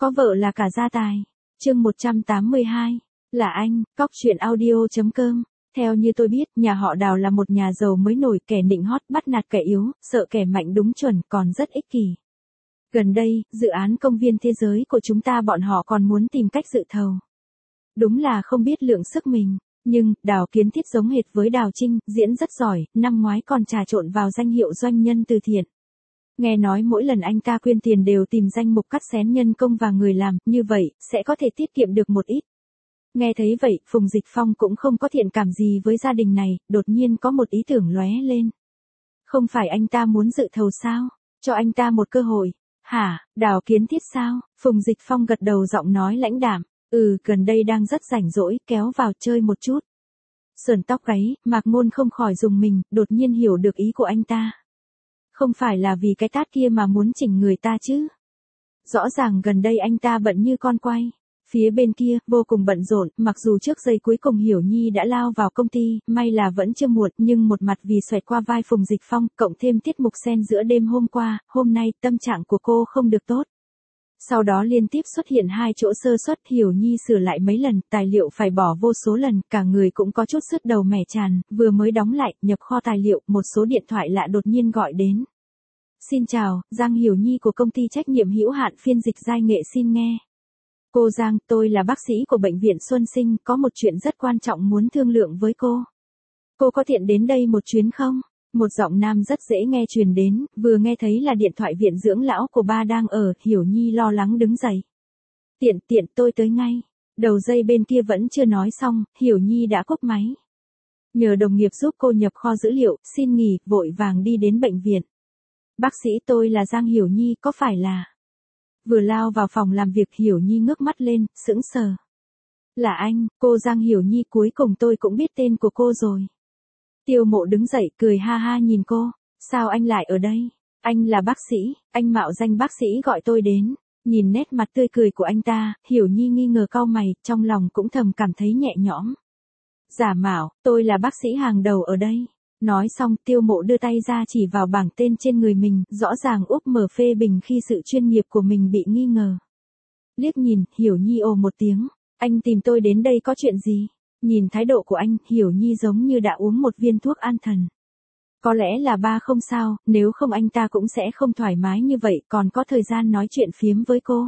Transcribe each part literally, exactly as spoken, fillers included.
Có vợ là cả gia tài. Chương một trăm tám mươi hai. Là anh, cóc truyện audio.com. Theo như tôi biết, nhà họ Đào là một nhà giàu mới nổi, kẻ nịnh hót, bắt nạt kẻ yếu, sợ kẻ mạnh đúng chuẩn, còn rất ích kỷ. Gần đây, dự án công viên thế giới của chúng ta bọn họ còn muốn tìm cách dự thầu. Đúng là không biết lượng sức mình, nhưng Đào Kiến Thiết giống hệt với Đào Trinh, diễn rất giỏi, năm ngoái còn trà trộn vào danh hiệu doanh nhân từ thiện. Nghe nói mỗi lần anh ta quyên tiền đều tìm danh mục cắt xén nhân công và người làm, như vậy, sẽ có thể tiết kiệm được một ít. Nghe thấy vậy, Phùng Dịch Phong cũng không có thiện cảm gì với gia đình này, đột nhiên có một ý tưởng lóe lên. Không phải anh ta muốn dự thầu sao? Cho anh ta một cơ hội. Hả, Đào Kiến Thiết sao? Phùng Dịch Phong gật đầu giọng nói lãnh đạm. Ừ, gần đây đang rất rảnh rỗi, kéo vào chơi một chút. Sườn tóc gáy, Mạc Ngôn không khỏi rùng mình, đột nhiên hiểu được ý của anh ta. Không phải là vì cái tát kia mà muốn chỉnh người ta chứ? Rõ ràng gần đây anh ta bận như con quay. Phía bên kia, vô cùng bận rộn, mặc dù trước giây cuối cùng Hiểu Nhi đã lao vào công ty, may là vẫn chưa muộn, nhưng một mặt vì xoẹt qua vai Phùng Dịch Phong, cộng thêm tiết mục xen giữa đêm hôm qua, hôm nay tâm trạng của cô không được tốt. Sau đó liên tiếp xuất hiện hai chỗ sơ suất, Hiểu Nhi sửa lại mấy lần, tài liệu phải bỏ vô số lần, cả người cũng có chút sứt đầu mẻ tràn, vừa mới đóng lại, nhập kho tài liệu, một số điện thoại lạ đột nhiên gọi đến. Xin chào, Giang Hiểu Nhi của công ty trách nhiệm hữu hạn phiên dịch giai nghệ xin nghe. Cô Giang, tôi là bác sĩ của bệnh viện Xuân Sinh, có một chuyện rất quan trọng muốn thương lượng với cô. Cô có tiện đến đây một chuyến không? Một giọng nam rất dễ nghe truyền đến, vừa nghe thấy là điện thoại viện dưỡng lão của ba đang ở, Hiểu Nhi lo lắng đứng dậy. Tiện tiện tôi tới ngay. Đầu dây bên kia vẫn chưa nói xong, Hiểu Nhi đã cúp máy. Nhờ đồng nghiệp giúp cô nhập kho dữ liệu, xin nghỉ, vội vàng đi đến bệnh viện. Bác sĩ tôi là Giang Hiểu Nhi, có phải là... Vừa lao vào phòng làm việc Hiểu Nhi ngước mắt lên, sững sờ. Là anh, cô Giang Hiểu Nhi, cuối cùng tôi cũng biết tên của cô rồi. Tiêu Mộ đứng dậy cười ha ha nhìn cô, sao anh lại ở đây? Anh là bác sĩ, anh mạo danh bác sĩ gọi tôi đến. Nhìn nét mặt tươi cười của anh ta, Hiểu Nhi nghi ngờ cau mày, trong lòng cũng thầm cảm thấy nhẹ nhõm. Giả mạo, tôi là bác sĩ hàng đầu ở đây. Nói xong, Tiêu Mộ đưa tay ra chỉ vào bảng tên trên người mình, rõ ràng úp mở phê bình khi sự chuyên nghiệp của mình bị nghi ngờ. Liếc nhìn, Hiểu Nhi ồ một tiếng, anh tìm tôi đến đây có chuyện gì? Nhìn thái độ của anh, Hiểu Nhi giống như đã uống một viên thuốc an thần. Có lẽ là ba không sao, nếu không anh ta cũng sẽ không thoải mái như vậy, còn có thời gian nói chuyện phiếm với cô.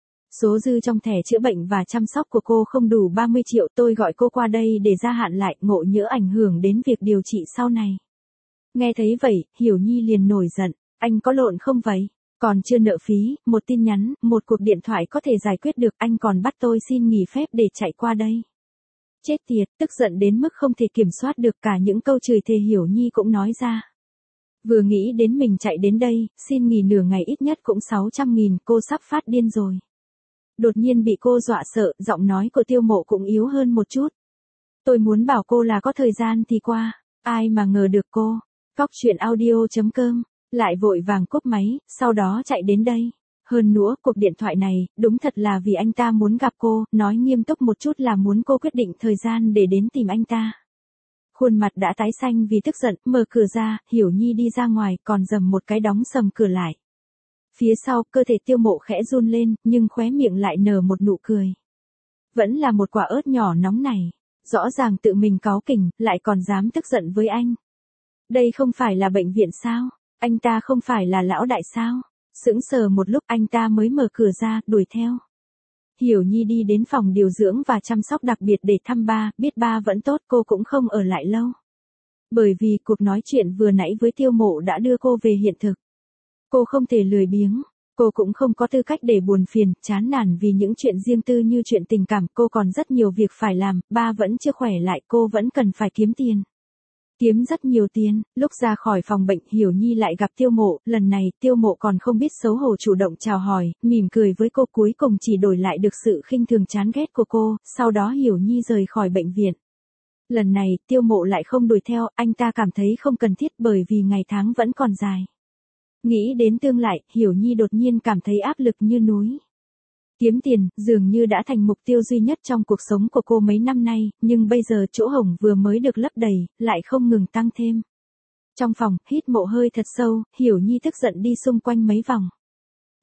Số dư trong thẻ chữa bệnh và chăm sóc của cô không đủ ba mươi triệu, tôi gọi cô qua đây để gia hạn lại, ngộ nhỡ ảnh hưởng đến việc điều trị sau này. Nghe thấy vậy, Hiểu Nhi liền nổi giận, anh có lộn không vậy? Còn chưa nợ phí, một tin nhắn, một cuộc điện thoại có thể giải quyết được, anh còn bắt tôi xin nghỉ phép để chạy qua đây. Chết tiệt, tức giận đến mức không thể kiểm soát được, cả những câu chửi thề Hiểu Nhi cũng nói ra. Vừa nghĩ đến mình chạy đến đây, xin nghỉ nửa ngày ít nhất cũng sáu trăm nghìn, cô sắp phát điên rồi. Đột nhiên bị cô dọa sợ, giọng nói của Tiêu Mộ cũng yếu hơn một chút. Tôi muốn bảo cô là có thời gian thì qua, ai mà ngờ được cô. Cóc truyện audio.com, lại vội vàng cúp máy, sau đó chạy đến đây. Hơn nữa, cuộc điện thoại này, đúng thật là vì anh ta muốn gặp cô, nói nghiêm túc một chút là muốn cô quyết định thời gian để đến tìm anh ta. Khuôn mặt đã tái xanh vì tức giận, mở cửa ra, Hiểu Nhi đi ra ngoài, còn dầm một cái đóng sầm cửa lại. Phía sau, cơ thể Tiêu Mộ khẽ run lên, nhưng khóe miệng lại nở một nụ cười. Vẫn là một quả ớt nhỏ nóng này. Rõ ràng tự mình cáu kỉnh, lại còn dám tức giận với anh. Đây không phải là bệnh viện sao? Anh ta không phải là lão đại sao? Sững sờ một lúc anh ta mới mở cửa ra, đuổi theo. Hiểu Nhi đi đến phòng điều dưỡng và chăm sóc đặc biệt để thăm ba, biết ba vẫn tốt, cô cũng không ở lại lâu. Bởi vì cuộc nói chuyện vừa nãy với Tiêu Mộ đã đưa cô về hiện thực. Cô không thể lười biếng, cô cũng không có tư cách để buồn phiền, chán nản vì những chuyện riêng tư như chuyện tình cảm, cô còn rất nhiều việc phải làm, ba vẫn chưa khỏe lại, cô vẫn cần phải kiếm tiền. Kiếm rất nhiều tiền, lúc ra khỏi phòng bệnh, Hiểu Nhi lại gặp Tiêu Mộ, lần này, Tiêu Mộ còn không biết xấu hổ chủ động chào hỏi, mỉm cười với cô, cuối cùng chỉ đổi lại được sự khinh thường chán ghét của cô, sau đó Hiểu Nhi rời khỏi bệnh viện. Lần này, Tiêu Mộ lại không đuổi theo, anh ta cảm thấy không cần thiết bởi vì ngày tháng vẫn còn dài. Nghĩ đến tương lai, Hiểu Nhi đột nhiên cảm thấy áp lực như núi. Kiếm tiền, dường như đã thành mục tiêu duy nhất trong cuộc sống của cô mấy năm nay, nhưng bây giờ chỗ hổng vừa mới được lấp đầy, lại không ngừng tăng thêm. Trong phòng, hít một hơi thật sâu, Hiểu Nhi tức giận đi xung quanh mấy vòng.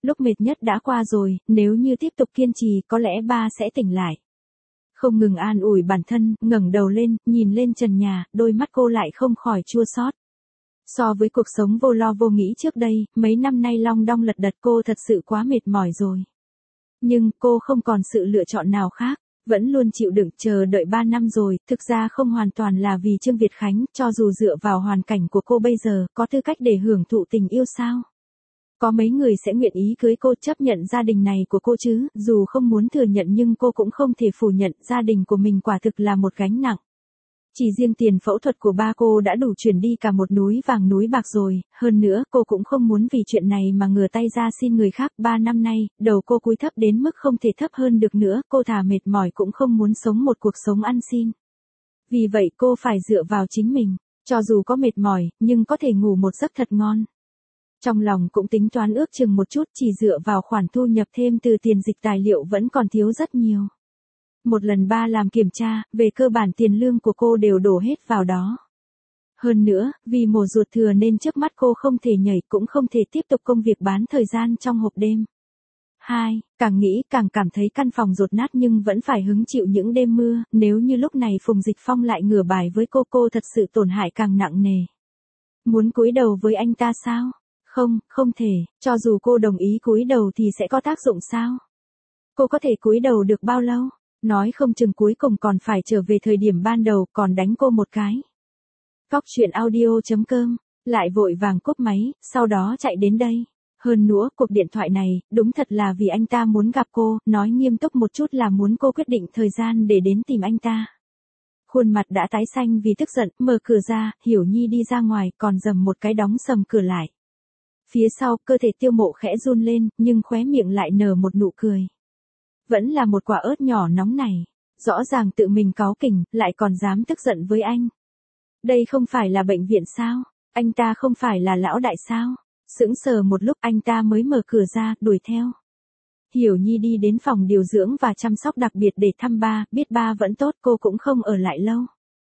Lúc mệt nhất đã qua rồi, nếu như tiếp tục kiên trì có lẽ ba sẽ tỉnh lại. Không ngừng an ủi bản thân, ngẩng đầu lên, nhìn lên trần nhà, đôi mắt cô lại không khỏi chua xót. So với cuộc sống vô lo vô nghĩ trước đây, mấy năm nay long đong lật đật cô thật sự quá mệt mỏi rồi. Nhưng cô không còn sự lựa chọn nào khác, vẫn luôn chịu đựng chờ đợi ba năm rồi, thực ra không hoàn toàn là vì Trương Việt Khánh, cho dù dựa vào hoàn cảnh của cô bây giờ, có tư cách để hưởng thụ tình yêu sao? Có mấy người sẽ nguyện ý cưới cô chấp nhận gia đình này của cô chứ, dù không muốn thừa nhận nhưng cô cũng không thể phủ nhận gia đình của mình quả thực là một gánh nặng. Chỉ riêng tiền phẫu thuật của ba cô đã đủ chuyển đi cả một núi vàng núi bạc rồi, hơn nữa cô cũng không muốn vì chuyện này mà ngửa tay ra xin người khác. Ba năm nay, đầu cô cúi thấp đến mức không thể thấp hơn được nữa, cô thà mệt mỏi cũng không muốn sống một cuộc sống ăn xin. Vì vậy cô phải dựa vào chính mình, cho dù có mệt mỏi, nhưng có thể ngủ một giấc thật ngon. Trong lòng cũng tính toán ước chừng một chút, chỉ dựa vào khoản thu nhập thêm từ tiền dịch tài liệu vẫn còn thiếu rất nhiều. Một lần ba làm kiểm tra, về cơ bản tiền lương của cô đều đổ hết vào đó. Hơn nữa, vì mổ ruột thừa nên trước mắt cô không thể nhảy cũng không thể tiếp tục công việc bán thời gian trong hộp đêm. Hai, càng nghĩ càng cảm thấy căn phòng dột nát nhưng vẫn phải hứng chịu những đêm mưa, nếu như lúc này Phùng Dịch Phong lại ngửa bài với cô cô thật sự tổn hại càng nặng nề. Muốn cúi đầu với anh ta sao? Không, không thể, cho dù cô đồng ý cúi đầu thì sẽ có tác dụng sao? Cô có thể cúi đầu được bao lâu? Nói không chừng cuối cùng còn phải trở về thời điểm ban đầu còn đánh cô một cái. Cóc truyện audio chấm com, lại vội vàng cúp máy, sau đó chạy đến đây. Hơn nữa, cuộc điện thoại này, đúng thật là vì anh ta muốn gặp cô, nói nghiêm túc một chút là muốn cô quyết định thời gian để đến tìm anh ta. Khuôn mặt đã tái xanh vì tức giận, mở cửa ra, Hiểu Nhi đi ra ngoài, còn dầm một cái đóng sầm cửa lại. Phía sau, cơ thể Tiêu Mộ khẽ run lên, nhưng khóe miệng lại nở một nụ cười. Vẫn là một quả ớt nhỏ nóng này. Rõ ràng tự mình cáu kỉnh, lại còn dám tức giận với anh. Đây không phải là bệnh viện sao? Anh ta không phải là lão đại sao? Sững sờ một lúc anh ta mới mở cửa ra, đuổi theo. Hiểu Nhi đi đến phòng điều dưỡng và chăm sóc đặc biệt để thăm ba, biết ba vẫn tốt cô cũng không ở lại lâu.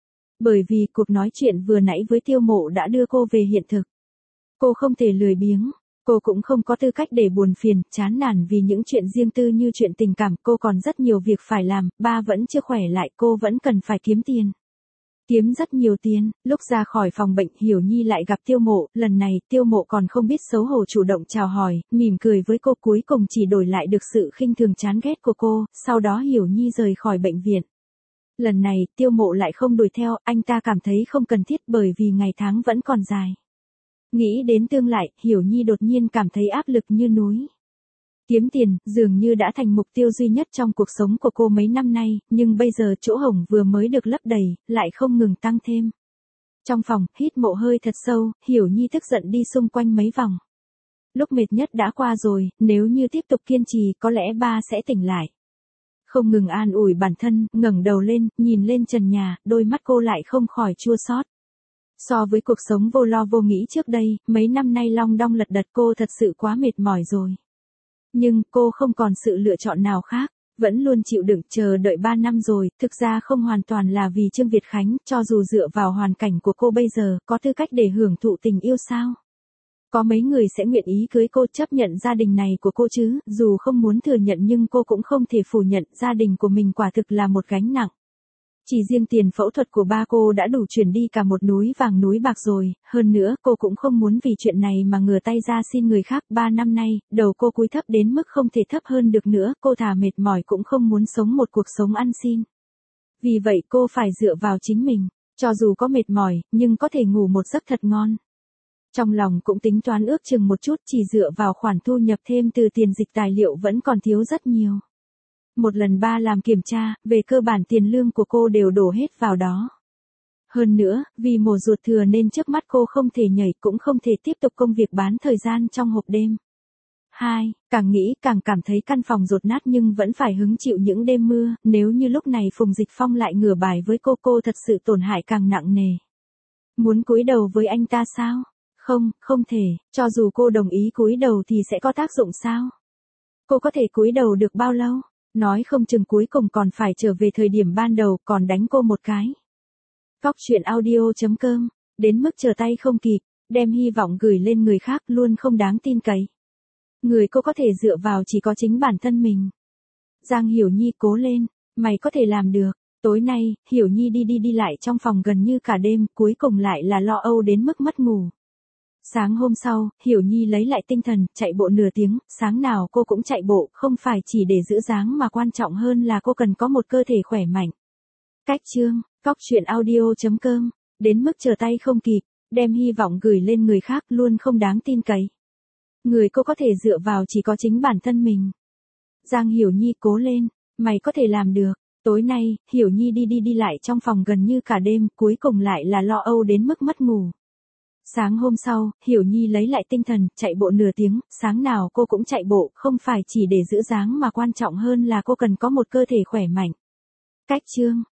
Bởi vì cuộc nói chuyện vừa nãy với Tiêu Mộ đã đưa cô về hiện thực. Cô không thể lười biếng. Cô cũng không có tư cách để buồn phiền, chán nản vì những chuyện riêng tư như chuyện tình cảm, cô còn rất nhiều việc phải làm, ba vẫn chưa khỏe lại, cô vẫn cần phải kiếm tiền. Kiếm rất nhiều tiền, lúc ra khỏi phòng bệnh Hiểu Nhi lại gặp Tiêu Mộ, lần này Tiêu Mộ còn không biết xấu hổ chủ động chào hỏi, mỉm cười với cô cuối cùng chỉ đổi lại được sự khinh thường chán ghét của cô, sau đó Hiểu Nhi rời khỏi bệnh viện. Lần này Tiêu Mộ lại không đuổi theo, anh ta cảm thấy không cần thiết bởi vì ngày tháng vẫn còn dài. Nghĩ đến tương lai, Hiểu Nhi đột nhiên cảm thấy áp lực như núi. Kiếm tiền, dường như đã thành mục tiêu duy nhất trong cuộc sống của cô mấy năm nay, nhưng bây giờ chỗ hổng vừa mới được lấp đầy, lại không ngừng tăng thêm. Trong phòng, hít một hơi thật sâu, Hiểu Nhi tức giận đi xung quanh mấy vòng. Lúc mệt nhất đã qua rồi, nếu như tiếp tục kiên trì có lẽ ba sẽ tỉnh lại. Không ngừng an ủi bản thân, ngẩng đầu lên, nhìn lên trần nhà, đôi mắt cô lại không khỏi chua xót. So với cuộc sống vô lo vô nghĩ trước đây, mấy năm nay long đong lật đật cô thật sự quá mệt mỏi rồi. Nhưng cô không còn sự lựa chọn nào khác, vẫn luôn chịu đựng chờ đợi ba năm rồi, thực ra không hoàn toàn là vì Trương Việt Khánh, cho dù dựa vào hoàn cảnh của cô bây giờ, có tư cách để hưởng thụ tình yêu sao? Có mấy người sẽ nguyện ý cưới cô chấp nhận gia đình này của cô chứ, dù không muốn thừa nhận nhưng cô cũng không thể phủ nhận gia đình của mình quả thực là một gánh nặng. Chỉ riêng tiền phẫu thuật của ba cô đã đủ chuyển đi cả một núi vàng núi bạc rồi, hơn nữa cô cũng không muốn vì chuyện này mà ngửa tay ra xin người khác. Ba năm nay, đầu cô cúi thấp đến mức không thể thấp hơn được nữa, cô thà mệt mỏi cũng không muốn sống một cuộc sống ăn xin. Vì vậy cô phải dựa vào chính mình, cho dù có mệt mỏi, nhưng có thể ngủ một giấc thật ngon. Trong lòng cũng tính toán ước chừng một chút, chỉ dựa vào khoản thu nhập thêm từ tiền dịch tài liệu vẫn còn thiếu rất nhiều. Một lần ba làm kiểm tra, về cơ bản tiền lương của cô đều đổ hết vào đó. Hơn nữa, vì mổ ruột thừa nên trước mắt cô không thể nhảy cũng không thể tiếp tục công việc bán thời gian trong hộp đêm. Hai, càng nghĩ càng cảm thấy căn phòng dột nát nhưng vẫn phải hứng chịu những đêm mưa, nếu như lúc này Phùng Dịch Phong lại ngửa bài với cô cô thật sự tổn hại càng nặng nề. Muốn cúi đầu với anh ta sao? Không, không thể, cho dù cô đồng ý cúi đầu thì sẽ có tác dụng sao? Cô có thể cúi đầu được bao lâu? Nói không chừng cuối cùng còn phải trở về thời điểm ban đầu còn đánh cô một cái. Cóc truyện audio chấm com, đến mức trở tay không kịp, đem hy vọng gửi lên người khác luôn không đáng tin cậy. Người cô có thể dựa vào chỉ có chính bản thân mình. Giang Hiểu Nhi cố lên, mày có thể làm được. Tối nay, Hiểu Nhi đi đi đi lại trong phòng gần như cả đêm, cuối cùng lại là lo âu đến mức mất ngủ. Sáng hôm sau, Hiểu Nhi lấy lại tinh thần, chạy bộ nửa tiếng, sáng nào cô cũng chạy bộ, không phải chỉ để giữ dáng mà quan trọng hơn là cô cần có một cơ thể khỏe mạnh. Cách chương, cóc truyện audio chấm com, đến mức trở tay không kịp, đem hy vọng gửi lên người khác luôn không đáng tin cậy. Người cô có thể dựa vào chỉ có chính bản thân mình. Giang Hiểu Nhi cố lên, mày có thể làm được. Tối nay, Hiểu Nhi đi đi đi lại trong phòng gần như cả đêm, cuối cùng lại là lo âu đến mức mất ngủ. Sáng hôm sau, Hiểu Nhi lấy lại tinh thần, chạy bộ nửa tiếng, sáng nào cô cũng chạy bộ, không phải chỉ để giữ dáng mà quan trọng hơn là cô cần có một cơ thể khỏe mạnh. Cách chương,